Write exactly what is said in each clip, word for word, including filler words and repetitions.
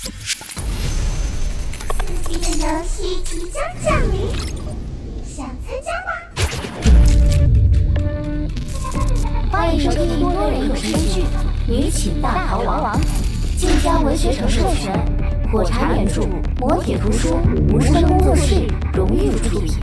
刺激的游戏即将降临，想参加吗？ 欢迎收听多人有声剧《女寝大逃亡》，晋江文学城授权，火柴原著，磨铁图书，无声工作室荣誉出品。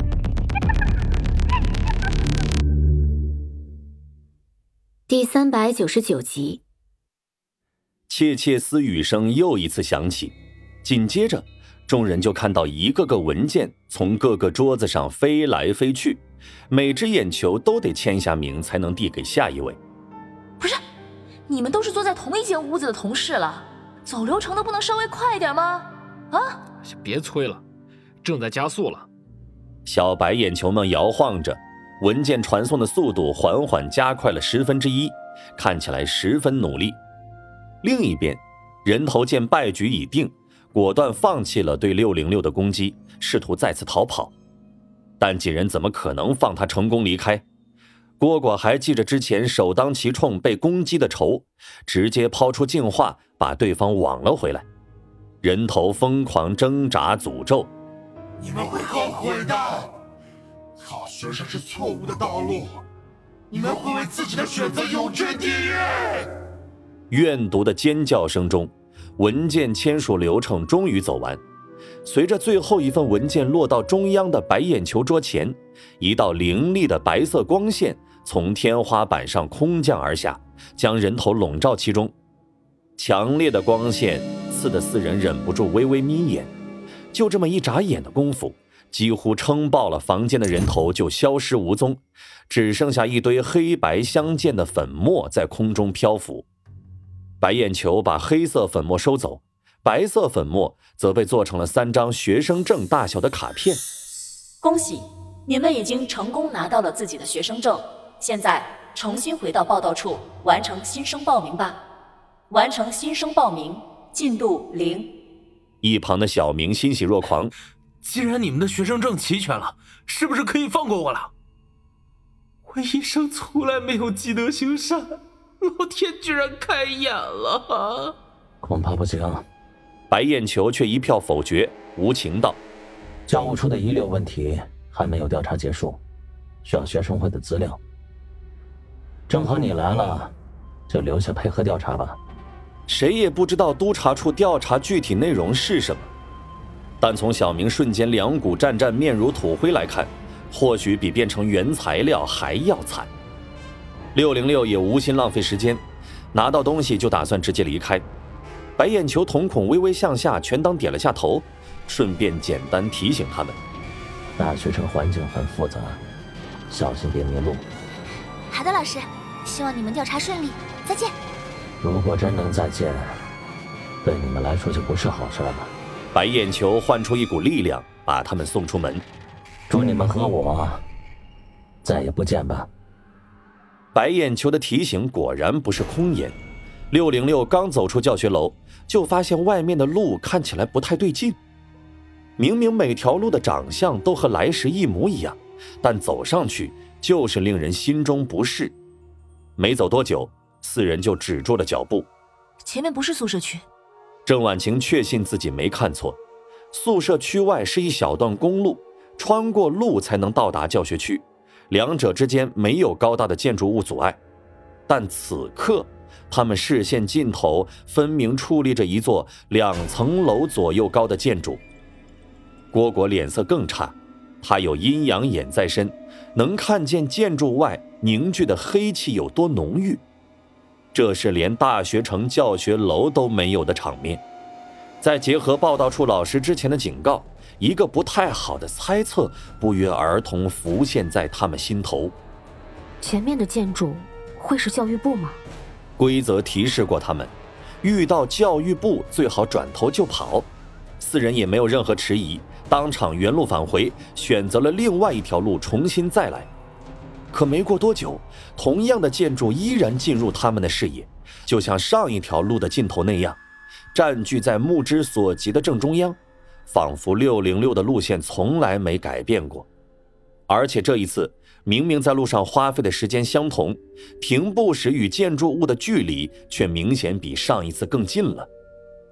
第三百九十九集。 窃窃私语声又一次响起，紧接着众人就看到一个个文件从各个桌子上飞来飞去，每只眼球都得签下名才能递给下一位。 不是，你们都是坐在同一间屋子的同事了，走流程都不能稍微快一点吗？啊！ 别催了，正在加速了。 小白眼球们摇晃着，文件传送的速度缓缓加快了十分之一，看起来十分努力。另一边，人头见败局已定，果断放弃了对六零六的攻击，试图再次逃跑。但几人怎么可能放他成功离开？蝈蝈还记着之前首当其冲被攻击的仇，直接抛出净化把对方网了回来。人头疯狂挣扎诅咒： 你们会后悔的，好学生是错误的道路，你们会为自己的选择有决地狱。 怨毒的尖叫声中，文件签署流程终于走完。随着最后一份文件落到中央的白眼球桌前，一道凌厉的白色光线从天花板上空降而下，将人头笼罩其中。强烈的光线刺得四人忍不住微微眯眼，就这么一眨眼的功夫，几乎撑爆了房间的人头就消失无踪，只剩下一堆黑白相间的粉末在空中漂浮。白眼球把黑色粉末收走，白色粉末则被做成了三张学生证大小的卡片。 恭喜，你们已经成功拿到了自己的学生证，现在重新回到报到处完成新生报名吧。完成新生报名，进度零。 一旁的小明欣喜若狂， 既然你们的学生证齐全了，是不是可以放过我了？我一生从来没有积德行善，老天居然开眼了。 恐怕不行。 白眼球却一票否决，无情道： 教务处的遗留问题还没有调查结束，需要学生会的资料。正好你来了，就留下配合调查吧。 谁也不知道督察处调查具体内容是什么，但从小明瞬间两股战战面如土灰来看，或许比变成原材料还要惨。六零六也无心浪费时间，拿到东西就打算直接离开。白眼球瞳孔微微向下，全当点了下头，顺便简单提醒他们： 大学城环境很复杂，小心别迷路。 好的，老师，希望你们调查顺利，再见。 如果真能再见，对你们来说就不是好事了。 白眼球唤出一股力量，把他们送出门。 祝你们和我再也不见吧。 白眼球的提醒果然不是空言。六零六刚走出教学楼，就发现外面的路看起来不太对劲。明明每条路的长相都和来时一模一样，但走上去就是令人心中不适。没走多久，四人就止住了脚步。 前面不是宿舍区。 郑婉晴确信自己没看错，宿舍区外是一小段公路，穿过路才能到达教学区，两者之间没有高大的建筑物阻碍。但此刻他们视线尽头分明矗立着一座两层楼左右高的建筑。蝈蝈脸色更差，他有阴阳眼在身，能看见建筑外凝聚的黑气有多浓郁。这是连大学城教学楼都没有的场面。再结合报道处老师之前的警告，一个不太好的猜测不约而同浮现在他们心头。 前面的建筑会是教育部吗？ 规则提示过他们，遇到教育部最好转头就跑。四人也没有任何迟疑，当场原路返回，选择了另外一条路重新再来。可没过多久，同样的建筑依然进入他们的视野，就像上一条路的尽头那样，占据在目之所及的正中央，仿佛六零六的路线从来没改变过。而且这一次明明在路上花费的时间相同，停步时与建筑物的距离却明显比上一次更近了。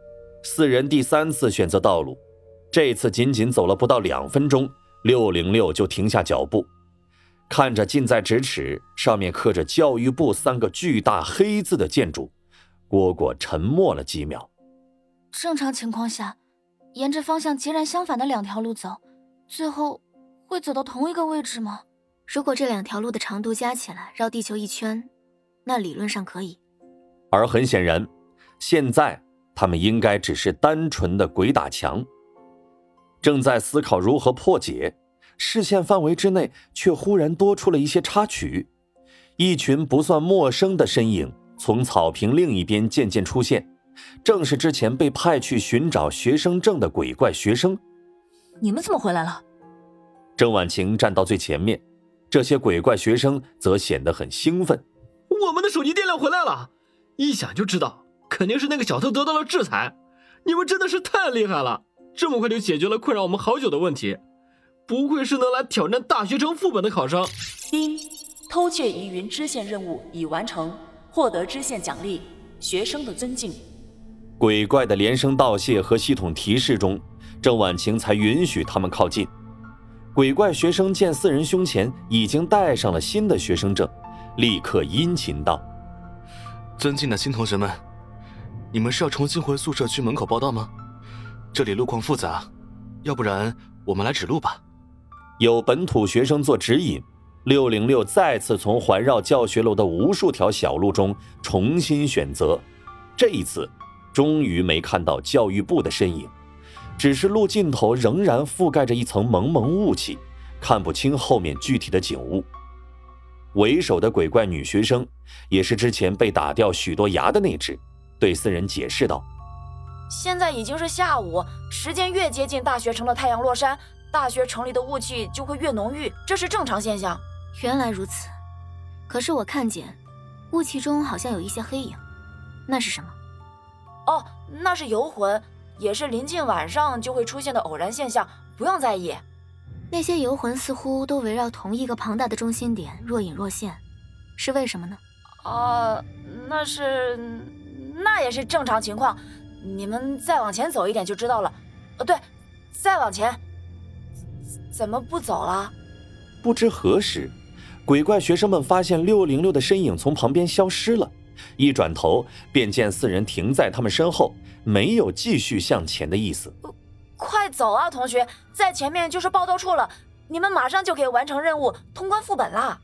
四人第三次选择道路，这次仅仅走了不到两分钟，六零六就停下脚步，看着近在咫尺，上面刻着教育部三个巨大黑字的建筑，蝈蝈沉默了几秒。 正常情况下，沿着方向截然相反的两条路走，最后会走到同一个位置吗？如果这两条路的长度加起来绕地球一圈，那理论上可以。 而很显然，现在他们应该只是单纯的鬼打墙。正在思考如何破解，视线范围之内却忽然多出了一些插曲，一群不算陌生的身影从草坪另一边渐渐出现，正是之前被派去寻找学生证的鬼怪学生。 你们怎么回来了？ 郑婉晴站到最前面，这些鬼怪学生则显得很兴奋。 我们的手机电量回来了，一想就知道肯定是那个小偷得到了制裁。你们真的是太厉害了，这么快就解决了困扰我们好久的问题，不愧是能来挑战大学城副本的考生。 丁，偷窃疑云支线任务已完成，获得支线奖励，学生的尊敬。 鬼怪的连声道谢和系统提示中，郑婉晴才允许他们靠近。鬼怪学生见四人胸前已经带上了新的学生证，立刻殷勤道： 尊敬的新同学们，你们是要重新回宿舍区门口报到吗？这里路况复杂，要不然我们来指路吧。 有本土学生做指引，六零六再次从环绕教学楼的无数条小路中重新选择，这一次终于没看到教育部的身影，只是路尽头仍然覆盖着一层蒙蒙雾气，看不清后面具体的景物。为首的鬼怪女学生，也是之前被打掉许多牙的那只，对四人解释道： 现在已经是下午，时间越接近大学城的太阳落山，大学城里的雾气就会越浓郁，这是正常现象。 原来如此，可是我看见雾气中好像有一些黑影，那是什么？ 哦，那是游魂，也是临近晚上就会出现的偶然现象，不用在意。 那些游魂似乎都围绕同一个庞大的中心点若隐若现，是为什么呢？ 啊、呃，那是，那也是正常情况。你们再往前走一点就知道了。呃，对，再往前。怎么不走了？ 不知何时，鬼怪学生们发现六零六的身影从旁边消失了，一转头便见四人停在他们身后，没有继续向前的意思。 快走啊，同学，在前面就是报到处了，你们马上就可以完成任务，通关副本啦。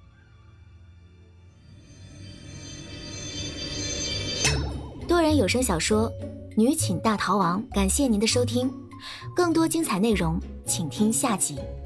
多人有声小说《女寝大逃亡》，感谢您的收听，更多精彩内容请听下集。